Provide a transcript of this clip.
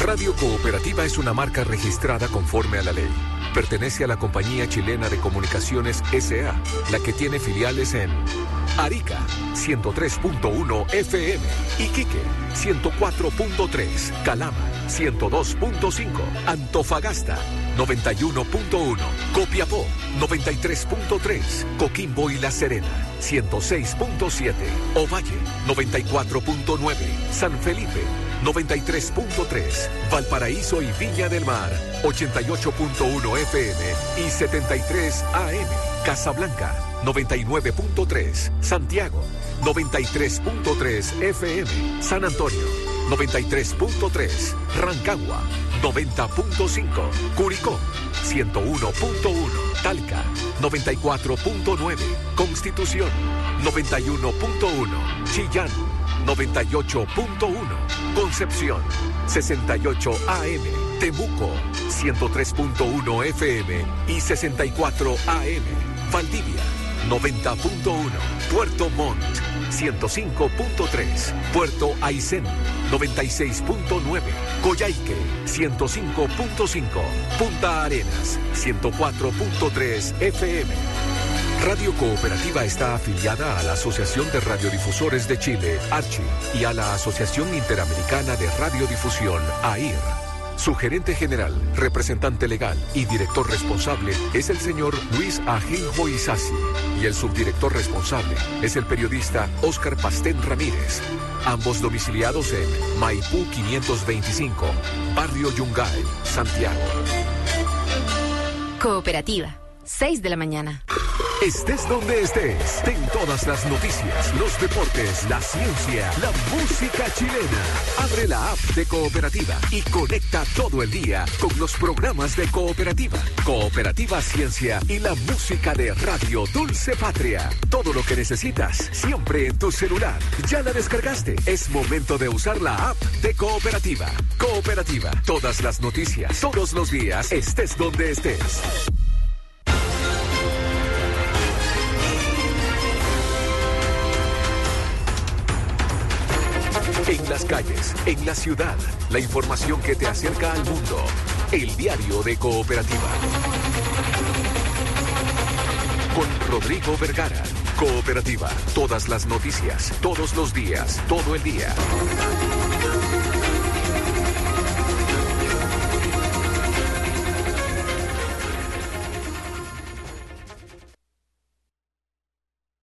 Radio Cooperativa es una marca registrada conforme a la ley. Pertenece a la Compañía Chilena de Comunicaciones S.A., la que tiene filiales en Arica, 103.1 FM, Iquique, 104.3, Calama, 102.5, Antofagasta, 91.1, Copiapó, 93.3, Coquimbo y La Serena, 106.7, Ovalle, 94.9, San Felipe, 93.3, Valparaíso y Viña del Mar, 88.1 FM y 73 AM, Casablanca, 99.3, Santiago, 93.3 FM, San Antonio, 93.3, Rancagua, 90.5, Curicó, 101.1, Talca, 94.9, Constitución, 91.1, Chillán, 98.1, Concepción, 68 AM, Temuco, 103.1 FM y 64 AM, Valdivia, 90.1, Puerto Montt, 105.3, Puerto Aysén, 96.9, Coyhaique, 105.5, Punta Arenas, 104.3 FM. Radio Cooperativa está afiliada a la Asociación de Radiodifusores de Chile, ARCHI, y a la Asociación Interamericana de Radiodifusión, AIR. Su gerente general, representante legal y director responsable es el señor Luis Ajenjo Isasi, y el subdirector responsable es el periodista Óscar Pastén Ramírez, ambos domiciliados en Maipú 525, Barrio Yungay, Santiago. Cooperativa, 6 de la mañana. Estés donde estés, ten todas las noticias, los deportes, la ciencia, la música chilena. Abre la app de Cooperativa y conecta todo el día con los programas de Cooperativa, Cooperativa Ciencia y la música de Radio Dulce Patria. Todo lo que necesitas, siempre en tu celular. ¿Ya la descargaste? Es momento de usar la app de Cooperativa. Cooperativa, todas las noticias, todos los días, estés donde estés. En las calles, en la ciudad, la información que te acerca al mundo. El diario de Cooperativa. Con Rodrigo Vergara. Cooperativa. Todas las noticias, todos los días, todo el día.